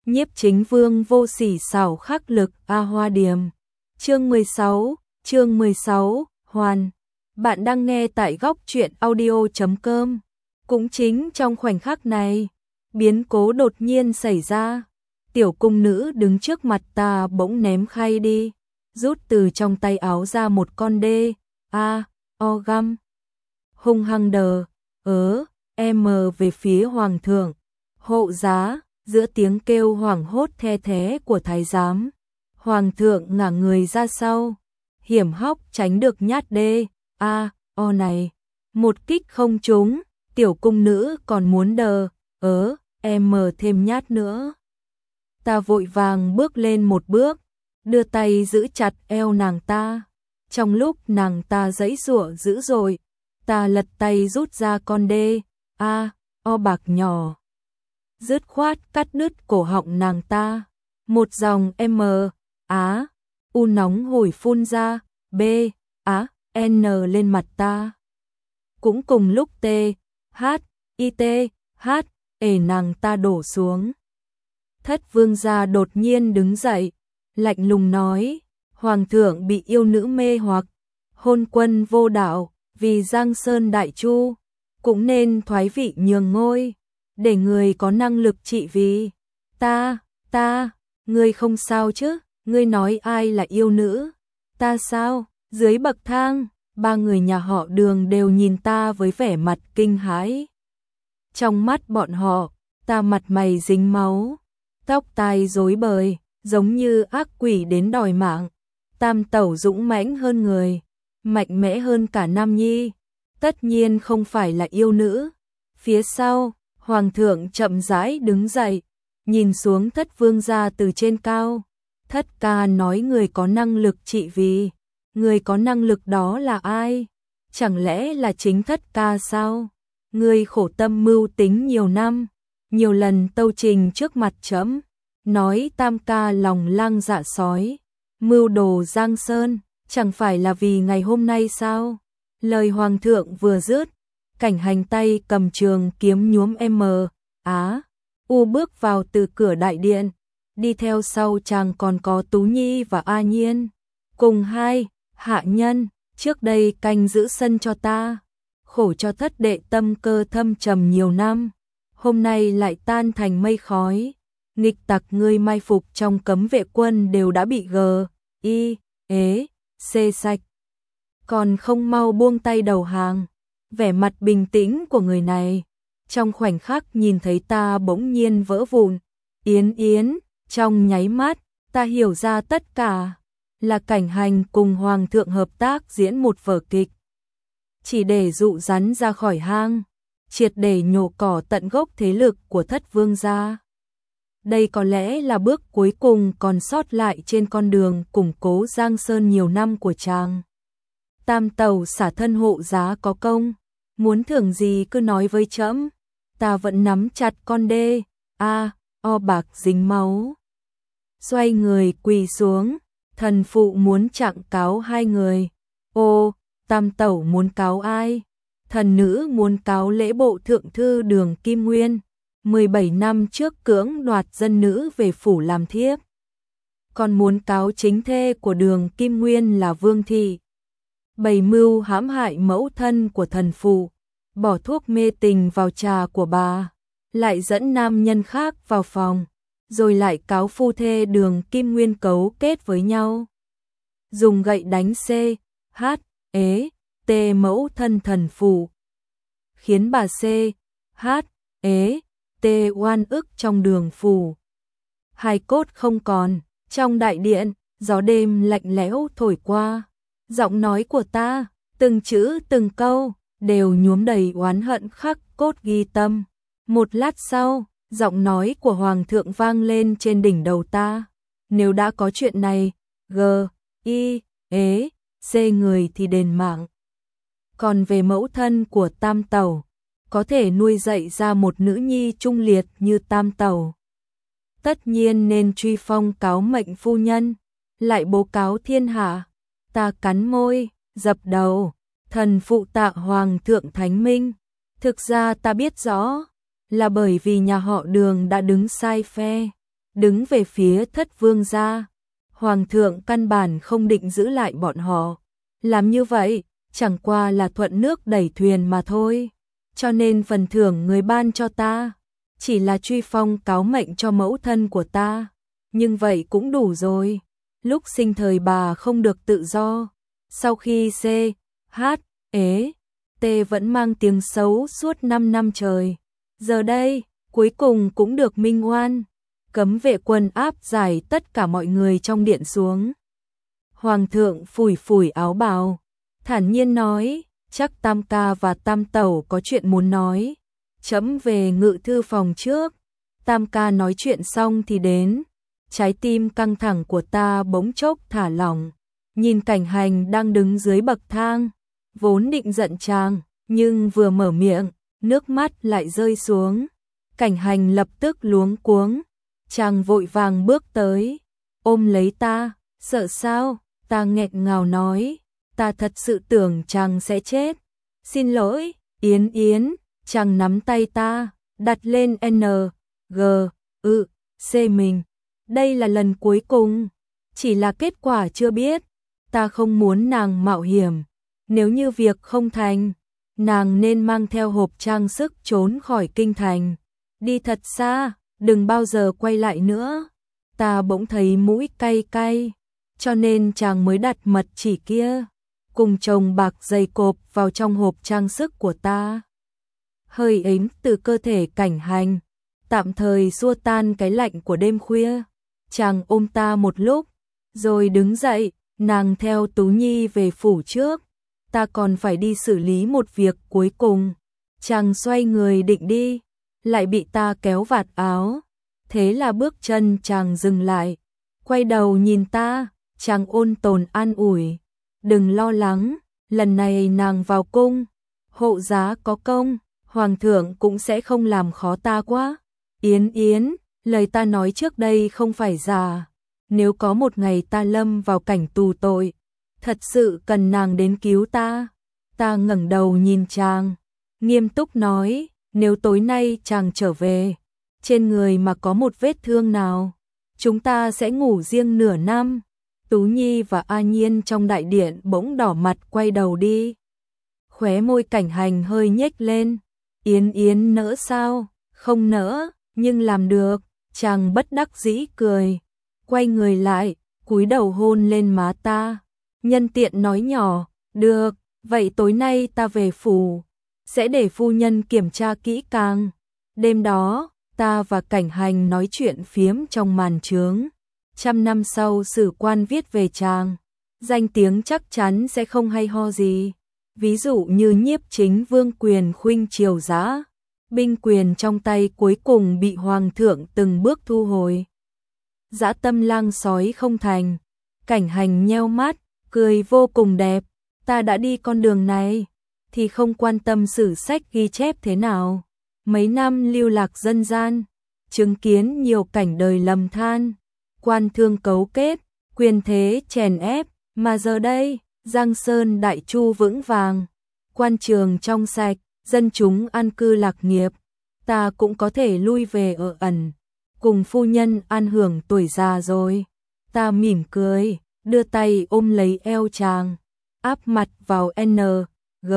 Nhiếp Chính Vương vô sỉ xảo khắc lực A Hoa Điềm. Chương 16, Hoàn. Bạn đang nghe tại góc truyện audio.com. Cũng chính trong khoảnh khắc này, biến cố đột nhiên xảy ra. Tiểu cung nữ đứng trước mặt ta bỗng ném khay đi, rút từ trong tay áo ra một con đê, găm. Hung hăng về phía hoàng thượng. Hộ giá, giữa tiếng kêu hoảng hốt the thé của thái giám, hoàng thượng ngả người ra sau, hiểm hóc tránh được nhát đê, này. Một kích không trúng, tiểu cung nữ còn muốn thêm nhát nữa. Ta vội vàng bước lên một bước, đưa tay giữ chặt eo nàng ta. Trong lúc nàng ta giãy giụa dữ dội, ta lật tay rút ra con đê, bạc nhỏ. Dứt khoát cắt đứt cổ họng nàng ta. Một dòng nóng hổi phun ra, lên mặt ta. Cũng cùng lúc nàng ta đổ xuống. Thất vương gia đột nhiên đứng dậy, lạnh lùng nói, hoàng thượng bị yêu nữ mê hoặc, hôn quân vô đạo, vì Giang Sơn đại chu, cũng nên thoái vị nhường ngôi, để người có năng lực trị vì. Ngươi không sao chứ? Ngươi nói ai là yêu nữ? Ta sao? Dưới bậc thang, ba người nhà họ Đường đều nhìn ta với vẻ mặt kinh hãi. Trong mắt bọn họ, ta mặt mày dính máu, tóc tai rối bời, giống như ác quỷ đến đòi mạng. Tam tẩu dũng mãnh hơn người, mạnh mẽ hơn cả Nam Nhi, tất nhiên không phải là yêu nữ. Phía sau, hoàng thượng chậm rãi đứng dậy, nhìn xuống thất vương gia từ trên cao. Thất ca nói người có năng lực trị vì, người có năng lực đó là ai? Chẳng lẽ là chính thất ca sao? Người khổ tâm mưu tính nhiều năm, nhiều lần tâu trình trước mặt trẫm, nói tam ca lòng lang dạ sói, mưu đồ Giang Sơn, chẳng phải là vì ngày hôm nay sao? Lời hoàng thượng vừa dứt, Cảnh Hành tay cầm trường kiếm nhuốm bước vào từ cửa đại điện, đi theo sau chàng còn có Tú Nhi và A Nhiên, cùng hai hạ nhân trước đây canh giữ sân cho ta, khổ cho thất đệ tâm cơ thâm trầm nhiều năm, hôm nay lại tan thành mây khói. Nghịch tặc ngươi mai phục trong cấm vệ quân đều đã bị xê sạch, còn không mau buông tay đầu hàng. Vẻ mặt bình tĩnh của người này, trong khoảnh khắc nhìn thấy ta bỗng nhiên vỡ vụn. Yến, trong nháy mắt, ta hiểu ra tất cả là Cảnh Hành cùng hoàng thượng hợp tác diễn một vở kịch, chỉ để dụ rắn ra khỏi hang, triệt để nhổ cỏ tận gốc thế lực của thất vương gia. Đây có lẽ là bước cuối cùng còn sót lại trên con đường củng cố Giang Sơn nhiều năm của chàng. Tam tẩu xả thân hộ giá có công, muốn thưởng gì cứ nói với trẫm. Ta vẫn nắm chặt con đê, bạc dính máu. Xoay người quỳ xuống, thần phụ muốn trạng cáo hai người. Tam tẩu muốn cáo ai? Thần nữ muốn cáo lễ bộ thượng thư Đường Kim Nguyên, 17 năm trước cưỡng đoạt dân nữ về phủ làm thiếp. Còn muốn cáo chính thê của Đường Kim Nguyên là Vương Thị, bày mưu hãm hại mẫu thân của thần phụ, bỏ thuốc mê tình vào trà của bà, lại dẫn nam nhân khác vào phòng, rồi lại cáo phu thê Đường Kim Nguyên cấu kết với nhau, dùng gậy đánh mẫu thân thần phụ, khiến bà oan ức trong đường phủ. Hài cốt không còn. Trong đại điện, gió đêm lạnh lẽo thổi qua, giọng nói của ta, từng chữ từng câu đều nhuốm đầy oán hận khắc cốt ghi tâm. Một lát sau, giọng nói của hoàng thượng vang lên trên đỉnh đầu ta. Nếu đã có chuyện này, người thì đền mạng. Còn về mẫu thân của tam tẩu, có thể nuôi dạy ra một nữ nhi trung liệt như tam tẩu, tất nhiên nên truy phong cáo mệnh phu nhân, lại bố cáo thiên hạ. Ta cắn môi, dập đầu, thần phụ tạ hoàng thượng thánh minh. Thực ra ta biết rõ, là bởi vì nhà họ Đường đã đứng sai phe, đứng về phía Thất Vương gia. Hoàng thượng căn bản không định giữ lại bọn họ. Làm như vậy, chẳng qua là thuận nước đẩy thuyền mà thôi. Cho nên phần thưởng người ban cho ta, chỉ là truy phong cáo mệnh cho mẫu thân của ta. Nhưng vậy cũng đủ rồi. Lúc sinh thời bà không được tự do. Sau khi C, H, ế, T vẫn mang tiếng xấu suốt 5 năm trời. Giờ đây, cuối cùng cũng được minh oan. Cấm vệ quân áp giải tất cả mọi người trong điện xuống. Hoàng thượng phủi phủi áo bào, thản nhiên nói, chắc Tam ca và Tam tẩu có chuyện muốn nói. Trẫm về ngự thư phòng trước. Tam ca nói chuyện xong thì đến. Trái tim căng thẳng của ta bỗng chốc thả lỏng. Nhìn Cảnh Hành đang đứng dưới bậc thang, vốn định giận chàng, nhưng vừa mở miệng, nước mắt lại rơi xuống. Cảnh Hành lập tức luống cuống. Chàng vội vàng bước tới, ôm lấy ta, sợ sao? Ta nghẹn ngào nói, ta thật sự tưởng chàng sẽ chết. Xin lỗi, Yến Yến. Chàng nắm tay ta, đặt lên N, G, C mình. Đây là lần cuối cùng, chỉ là kết quả chưa biết. Ta không muốn nàng mạo hiểm. Nếu như việc không thành, nàng nên mang theo hộp trang sức trốn khỏi kinh thành. Đi thật xa, đừng bao giờ quay lại nữa. Ta bỗng thấy mũi cay cay, cho nên chàng mới đặt mật chỉ kia, cùng chồng bạc dày cộp vào trong hộp trang sức của ta. Hơi ấm từ cơ thể Cảnh Hành, tạm thời xua tan cái lạnh của đêm khuya. Chàng ôm ta một lúc, rồi đứng dậy, nàng theo Tú Nhi về phủ trước. Ta còn phải đi xử lý một việc cuối cùng. Chàng xoay người định đi, lại bị ta kéo vạt áo. Thế là bước chân chàng dừng lại, quay đầu nhìn ta, chàng ôn tồn an ủi. Đừng lo lắng, lần này nàng vào cung, hộ giá có công, hoàng thượng cũng sẽ không làm khó ta quá. Yến Yến, lời ta nói trước đây không phải giả. Nếu có một ngày ta lâm vào cảnh tù tội, thật sự cần nàng đến cứu ta. Ta ngẩng đầu nhìn chàng, nghiêm túc nói, nếu tối nay chàng trở về, trên người mà có một vết thương nào, chúng ta sẽ ngủ riêng nửa năm. Tú Nhi và A Nhiên trong đại điện bỗng đỏ mặt quay đầu đi. Khóe môi Cảnh Hành hơi nhếch lên. Yến Yến nỡ sao? Không nỡ, nhưng làm được. Chàng bất đắc dĩ cười, quay người lại, cúi đầu hôn lên má ta. Nhân tiện nói nhỏ, được, vậy tối nay ta về phủ, sẽ để phu nhân kiểm tra kỹ càng. Đêm đó, ta và Cảnh Hành nói chuyện phiếm trong màn trướng. 100 năm sau sử quan viết về chàng, danh tiếng chắc chắn sẽ không hay ho gì. Ví dụ như Nhiếp Chính Vương quyền khuynh triều dã, binh quyền trong tay cuối cùng bị hoàng thượng từng bước thu hồi. Dã tâm lang sói không thành. Cảnh Hành nheo mắt, cười vô cùng đẹp. Ta đã đi con đường này, thì không quan tâm sử sách ghi chép thế nào. Mấy năm lưu lạc dân gian, chứng kiến nhiều cảnh đời lầm than, quan thương cấu kết, quyền thế chèn ép, mà giờ đây, Giang Sơn đại chu vững vàng, quan trường trong sạch, dân chúng an cư lạc nghiệp, ta cũng có thể lui về ở ẩn, cùng phu nhân an hưởng tuổi già rồi. Ta mỉm cười, đưa tay ôm lấy eo chàng, áp mặt vào N, G,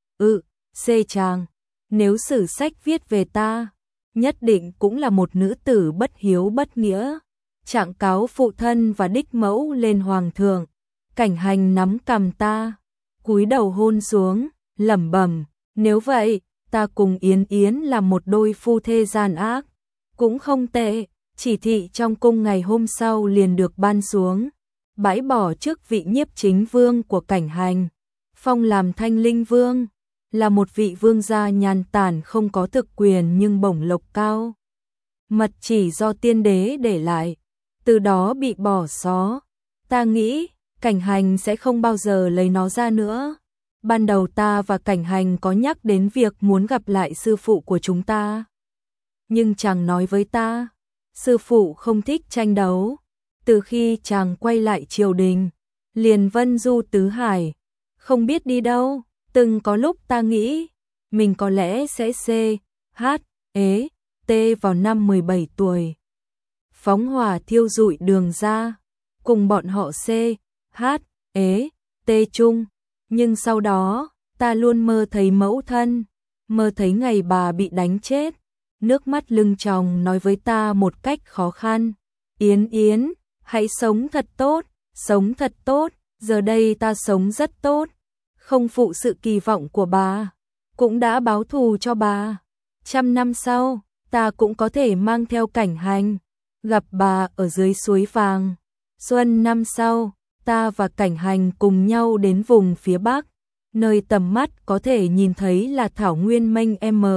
C chàng. Nếu sử sách viết về ta, nhất định cũng là một nữ tử bất hiếu bất nghĩa, trạng cáo phụ thân và đích mẫu lên hoàng thượng. Cảnh Hành nắm cằm ta, cúi đầu hôn xuống, lẩm bẩm, nếu vậy, ta cùng Yến Yến là một đôi phu thê gian ác, cũng không tệ. Chỉ thị trong cung ngày hôm sau liền được ban xuống, bãi bỏ chức vị Nhiếp Chính Vương của Cảnh Hành, phong làm Thanh Linh Vương, là một vị vương gia nhàn tản không có thực quyền nhưng bổng lộc cao. Mật chỉ do tiên đế để lại, từ đó bị bỏ xó. Ta nghĩ, Cảnh Hành sẽ không bao giờ lấy nó ra nữa. Ban đầu ta và Cảnh Hành có nhắc đến việc muốn gặp lại sư phụ của chúng ta. Nhưng chàng nói với ta, sư phụ không thích tranh đấu. Từ khi chàng quay lại triều đình, liền vân du tứ hải, không biết đi đâu. Từng có lúc ta nghĩ, mình có lẽ sẽ C, H, ế, T vào năm 17 tuổi. phóng hỏa thiêu rụi Đường ra, cùng bọn họ C, H, ế, T chung. Nhưng sau đó, ta luôn mơ thấy mẫu thân, mơ thấy ngày bà bị đánh chết. Nước mắt lưng tròng nói với ta một cách khó khăn. Yến Yến, hãy sống thật tốt, sống thật tốt. Giờ đây ta sống rất tốt, không phụ sự kỳ vọng của bà, cũng đã báo thù cho bà. 100 năm sau, ta cũng có thể mang theo Cảnh Hành, gặp bà ở dưới suối vàng. Xuân năm sau, ta và Cảnh Hành cùng nhau đến vùng phía Bắc, nơi tầm mắt có thể nhìn thấy là thảo nguyên mênh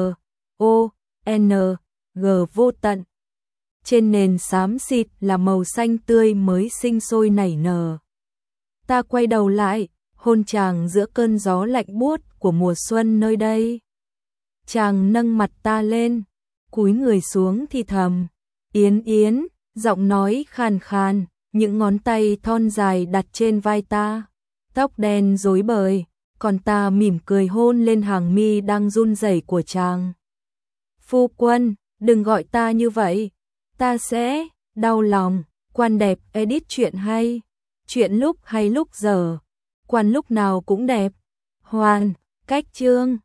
M.O.N.G vô tận. Trên nền xám xịt là màu xanh tươi mới sinh sôi nảy nở. Ta quay đầu lại, hôn chàng giữa cơn gió lạnh buốt của mùa xuân nơi đây. Chàng nâng mặt ta lên, cúi người xuống thì thầm, Yến Yến, giọng nói khàn khàn, những ngón tay thon dài đặt trên vai ta, tóc đen rối bời, còn ta mỉm cười hôn lên hàng mi đang run rẩy của chàng. Phu quân, đừng gọi ta như vậy, ta sẽ đau lòng. Quan đẹp edit chuyện hay, chuyện lúc hay lúc giờ, quan lúc nào cũng đẹp. Hoàn, cách chương